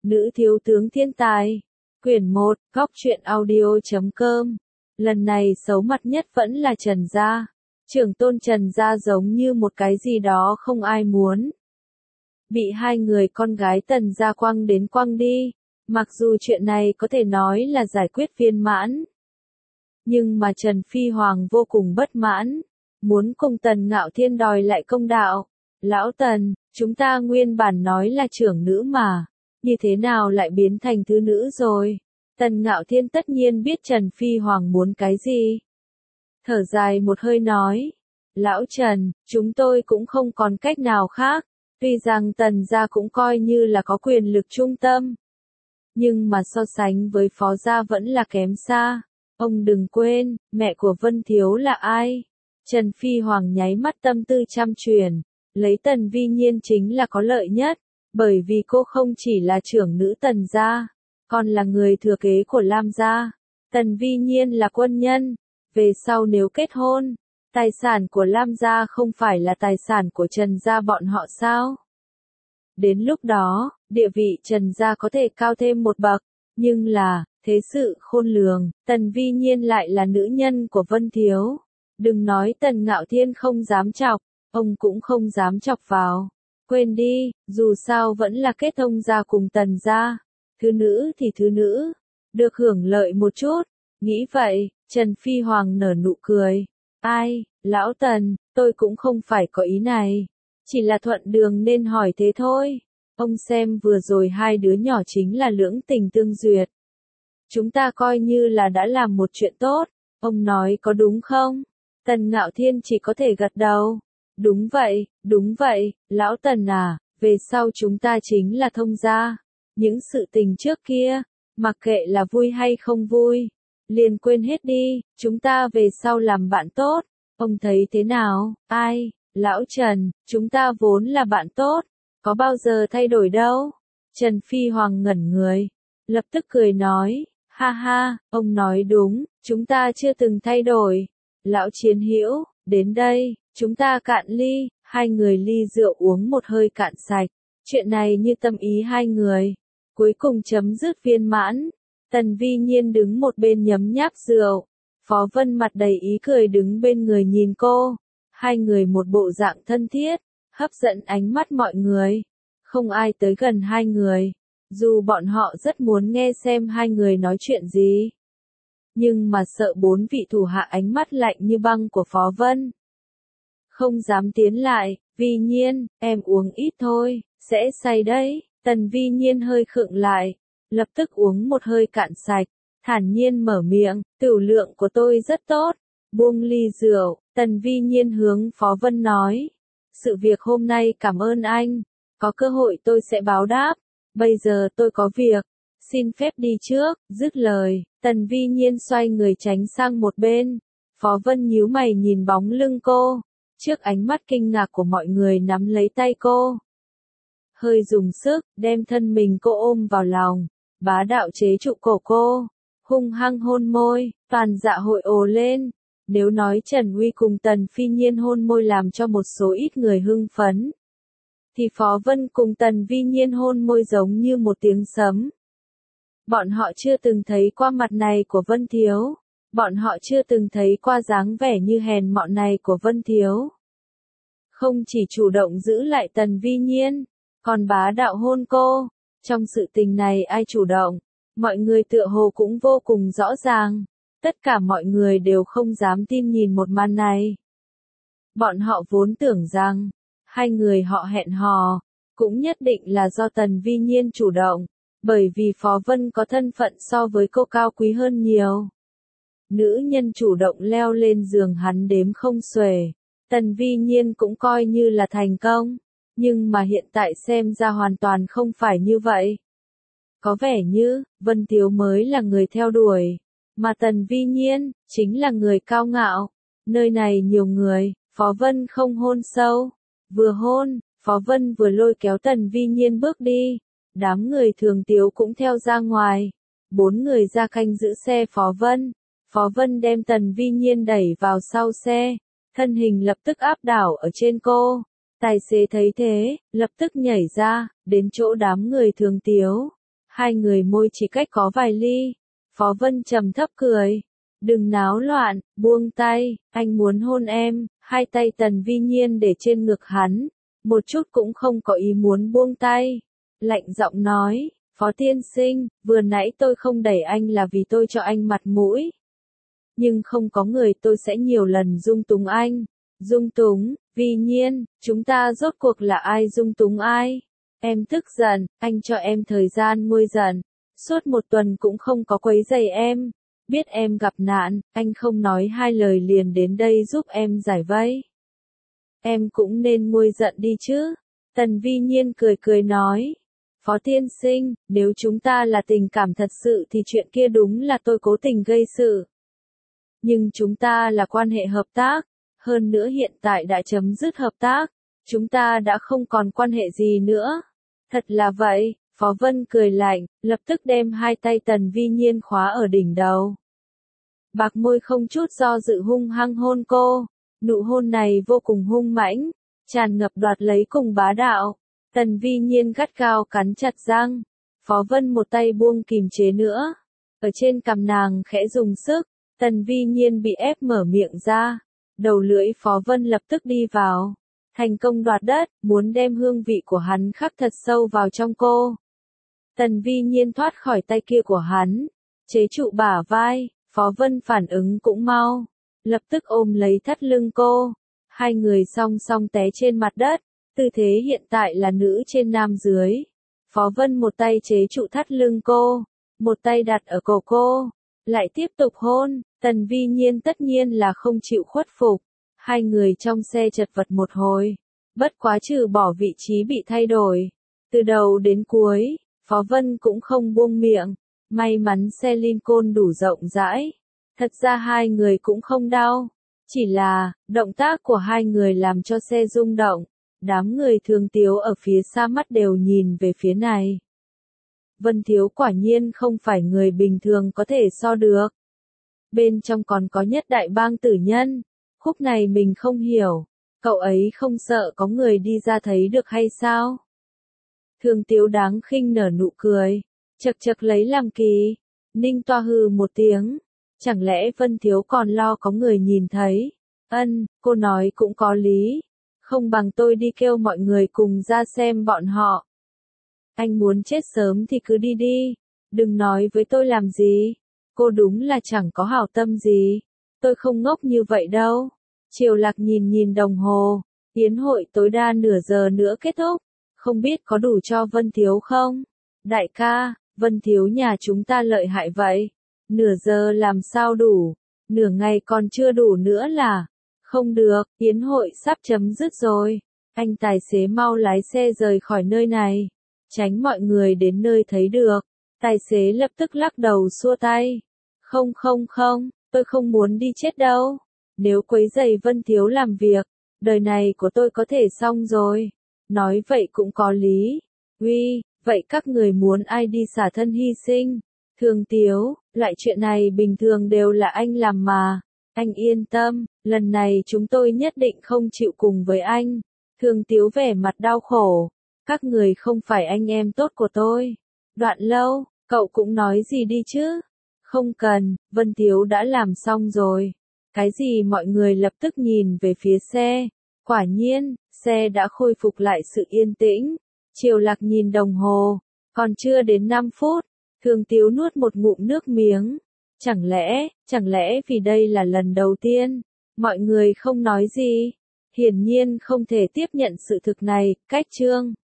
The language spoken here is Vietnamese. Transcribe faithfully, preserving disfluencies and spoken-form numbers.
Nữ thiếu tướng thiên tài. Quyển một, góc truyện audio chấm com. Lần này xấu mặt nhất vẫn là Trần Gia. Trưởng tôn Trần Gia giống như một cái gì đó không ai muốn. Bị hai người con gái Tần Gia quăng đến quăng đi. Mặc dù chuyện này có thể nói là giải quyết viên mãn. Nhưng mà Trần Phi Hoàng vô cùng bất mãn. Muốn cùng Tần Ngạo Thiên đòi lại công đạo. Lão Tần, chúng ta nguyên bản nói là trưởng nữ mà. Như thế nào lại biến thành thứ nữ rồi? Tần Ngạo Thiên tất nhiên biết Trần Phi Hoàng muốn cái gì. Thở dài một hơi nói. Lão Trần, chúng tôi cũng không còn cách nào khác. Tuy rằng Tần gia cũng coi như là có quyền lực trung tâm. Nhưng mà so sánh với Phó gia vẫn là kém xa. Ông đừng quên, mẹ của Vân Thiếu là ai? Trần Phi Hoàng nháy mắt tâm tư trăm chuyển. Lấy Tần Vi Nhiên chính là có lợi nhất. Bởi vì cô không chỉ là trưởng nữ Tần gia, còn là người thừa kế của Lam gia. Tần Vi Nhiên là quân nhân. Về sau nếu kết hôn, tài sản của Lam gia không phải là tài sản của Trần gia bọn họ sao? Đến lúc đó, địa vị Trần gia có thể cao thêm một bậc. Nhưng là, thế sự khôn lường, Tần Vi Nhiên lại là nữ nhân của Vân Thiếu. Đừng nói Tần Ngạo Thiên không dám chọc, ông cũng không dám chọc vào. Quên đi, dù sao vẫn là kết thông gia cùng Tần gia. Thứ nữ thì thứ nữ, được hưởng lợi một chút. Nghĩ vậy, Trần Phi Hoàng nở nụ cười. Ai, lão Tần, tôi cũng không phải có ý này. Chỉ là thuận đường nên hỏi thế thôi. Ông xem vừa rồi hai đứa nhỏ chính là lưỡng tình tương duyệt. Chúng ta coi như là đã làm một chuyện tốt. Ông nói có đúng không? Tần Ngạo Thiên chỉ có thể gật đầu. Đúng vậy, đúng vậy, lão Tần à, về sau chúng ta chính là thông gia. Những sự tình trước kia, mặc kệ là vui hay không vui, liền quên hết đi, chúng ta về sau làm bạn tốt. Ông thấy thế nào? Ai, lão Trần, chúng ta vốn là bạn tốt, có bao giờ thay đổi đâu. Trần Phi Hoàng ngẩn người, lập tức cười nói, ha ha, ông nói đúng, chúng ta chưa từng thay đổi. Lão Chiến Hữu, đến đây, chúng ta cạn ly. Hai người ly rượu uống một hơi cạn sạch. Chuyện này như tâm ý hai người. Cuối cùng chấm dứt viên mãn. Tần Vi Nhiên đứng một bên nhấm nháp rượu. Phó Vân mặt đầy ý cười đứng bên người nhìn cô. Hai người một bộ dạng thân thiết, hấp dẫn ánh mắt mọi người. Không ai tới gần hai người. Dù bọn họ rất muốn nghe xem hai người nói chuyện gì. Nhưng mà sợ bốn vị thủ hạ ánh mắt lạnh như băng của Phó Vân. Không dám tiến lại. Vi Nhiên, em uống ít thôi, sẽ say đấy. Tần Vi Nhiên hơi khựng lại, lập tức uống một hơi cạn sạch, thản nhiên mở miệng, tiểu lượng của tôi rất tốt. Buông ly rượu, Tần Vi Nhiên hướng Phó Vân nói, sự việc hôm nay cảm ơn anh, có cơ hội tôi sẽ báo đáp, bây giờ tôi có việc, xin phép đi trước. Dứt lời, Tần Vi Nhiên xoay người tránh sang một bên. Phó Vân nhíu mày nhìn bóng lưng cô, trước ánh mắt kinh ngạc của mọi người nắm lấy tay cô. Hơi dùng sức, đem thân mình cô ôm vào lòng, bá đạo chế trụ cổ cô, hung hăng hôn môi, toàn dạ hội ồ lên. Nếu nói Trần Uy cùng Tần Phi Nhiên hôn môi làm cho một số ít người hưng phấn, thì Phó Vân cùng Tần Vi Nhiên hôn môi giống như một tiếng sấm. Bọn họ chưa từng thấy qua mặt này của Vân Thiếu. Bọn họ chưa từng thấy qua dáng vẻ như hèn mọn này của Vân Thiếu. Không chỉ chủ động giữ lại Tần Vi Nhiên, còn bá đạo hôn cô. Trong sự tình này ai chủ động, mọi người tựa hồ cũng vô cùng rõ ràng. Tất cả mọi người đều không dám tin nhìn một màn này. Bọn họ vốn tưởng rằng, hai người họ hẹn hò, cũng nhất định là do Tần Vi Nhiên chủ động, bởi vì Phó Vân có thân phận so với cô cao quý hơn nhiều. Nữ nhân chủ động leo lên giường hắn đếm không xuể. Tần Vi Nhiên cũng coi như là thành công. Nhưng mà hiện tại xem ra hoàn toàn không phải như vậy. Có vẻ như, Vân Thiếu mới là người theo đuổi. Mà Tần Vi Nhiên, chính là người cao ngạo. Nơi này nhiều người, Phó Vân không hôn sâu. Vừa hôn, Phó Vân vừa lôi kéo Tần Vi Nhiên bước đi. Đám người Thường Tiếu cũng theo ra ngoài. Bốn người ra canh giữ xe Phó Vân. Phó Vân đem Tần Vi Nhiên đẩy vào sau xe, thân hình lập tức áp đảo ở trên cô. Tài xế thấy thế, lập tức nhảy ra, đến chỗ đám người Thường Tiếu. Hai người môi chỉ cách có vài ly. Phó Vân trầm thấp cười. Đừng náo loạn, buông tay, anh muốn hôn em. Hai tay Tần Vi Nhiên để trên ngực hắn. Một chút cũng không có ý muốn buông tay. Lạnh giọng nói, Phó tiên sinh, vừa nãy tôi không đẩy anh là vì tôi cho anh mặt mũi. Nhưng không có người tôi sẽ nhiều lần dung túng anh. Dung túng, Vi Nhiên, chúng ta rốt cuộc là ai dung túng ai? Em tức giận, anh cho em thời gian nguôi giận. Suốt một tuần cũng không có quấy rầy em. Biết em gặp nạn, anh không nói hai lời liền đến đây giúp em giải vây. Em cũng nên nguôi giận đi chứ. Tần Vi Nhiên cười cười nói. Phó tiên sinh, nếu chúng ta là tình cảm thật sự thì chuyện kia đúng là tôi cố tình gây sự. Nhưng chúng ta là quan hệ hợp tác. Hơn nữa hiện tại đã chấm dứt hợp tác. Chúng ta đã không còn quan hệ gì nữa. Thật là vậy, Phó Vân cười lạnh, lập tức đem hai tay Tần Vi Nhiên khóa ở đỉnh đầu. Bạc môi không chút do dự hung hăng hôn cô. Nụ hôn này vô cùng hung mãnh, tràn ngập đoạt lấy cùng bá đạo. Tần Vi Nhiên gắt gao cắn chặt răng. Phó Vân một tay buông kìm chế nữa. Ở trên cằm nàng khẽ dùng sức. Tần Vi Nhiên bị ép mở miệng ra. Đầu lưỡi Phó Vân lập tức đi vào. Thành công đoạt đất, muốn đem hương vị của hắn khắc thật sâu vào trong cô. Tần Vi Nhiên thoát khỏi tay kia của hắn. Chế trụ bả vai, Phó Vân phản ứng cũng mau. Lập tức ôm lấy thắt lưng cô. Hai người song song té trên mặt đất. Tư thế hiện tại là nữ trên nam dưới. Phó Vân một tay chế trụ thắt lưng cô. Một tay đặt ở cổ cô. Lại tiếp tục hôn. Tần Vi Nhiên tất nhiên là không chịu khuất phục. Hai người trong xe chật vật một hồi. Bất quá trừ bỏ vị trí bị thay đổi. Từ đầu đến cuối, Phó Vân cũng không buông miệng. May mắn xe Lincoln đủ rộng rãi. Thật ra hai người cũng không đau. Chỉ là, động tác của hai người làm cho xe rung động. Đám người Thường Tiếu ở phía xa mắt đều nhìn về phía này. Vân Thiếu quả nhiên không phải người bình thường có thể so được. Bên trong còn có Nhất Đại Bang tử nhân. Khúc này mình không hiểu. Cậu ấy không sợ có người đi ra thấy được hay sao? Thường Tiếu đáng khinh nở nụ cười. Chật chật lấy làm kỳ. Ninh Toa hừ một tiếng. Chẳng lẽ Vân Thiếu còn lo có người nhìn thấy? Ân, cô nói cũng có lý. Không bằng tôi đi kêu mọi người cùng ra xem bọn họ. Anh muốn chết sớm thì cứ đi đi. Đừng nói với tôi làm gì. Cô đúng là chẳng có hảo tâm gì. Tôi không ngốc như vậy đâu. Triều Lạc nhìn nhìn đồng hồ. Yến hội tối đa nửa giờ nữa kết thúc. Không biết có đủ cho Vân Thiếu không? Đại ca, Vân Thiếu nhà chúng ta lợi hại vậy. Nửa giờ làm sao đủ? Nửa ngày còn chưa đủ nữa là? Không được, yến hội sắp chấm dứt rồi. Anh tài xế mau lái xe rời khỏi nơi này. Tránh mọi người đến nơi thấy được. Tài xế lập tức lắc đầu xua tay. Không không không, tôi không muốn đi chết đâu. Nếu quấy rầy Vân Thiếu làm việc, đời này của tôi có thể xong rồi. Nói vậy cũng có lý. Uy, vậy các người muốn ai đi xả thân hy sinh? Thường Tiếu, loại chuyện này bình thường đều là anh làm mà. Anh yên tâm, lần này chúng tôi nhất định không chịu cùng với anh. Thường Tiếu vẻ mặt đau khổ. Các người không phải anh em tốt của tôi. Đoạn Lâu, cậu cũng nói gì đi chứ? Không cần, Vân Thiếu đã làm xong rồi. Cái gì mọi người lập tức nhìn về phía xe. Quả nhiên, xe đã khôi phục lại sự yên tĩnh. Triều Lạc nhìn đồng hồ. Còn chưa đến năm phút. Thường Tiếu nuốt một ngụm nước miếng. Chẳng lẽ, chẳng lẽ vì đây là lần đầu tiên, mọi người không nói gì? Hiển nhiên không thể tiếp nhận sự thực này, cách chương.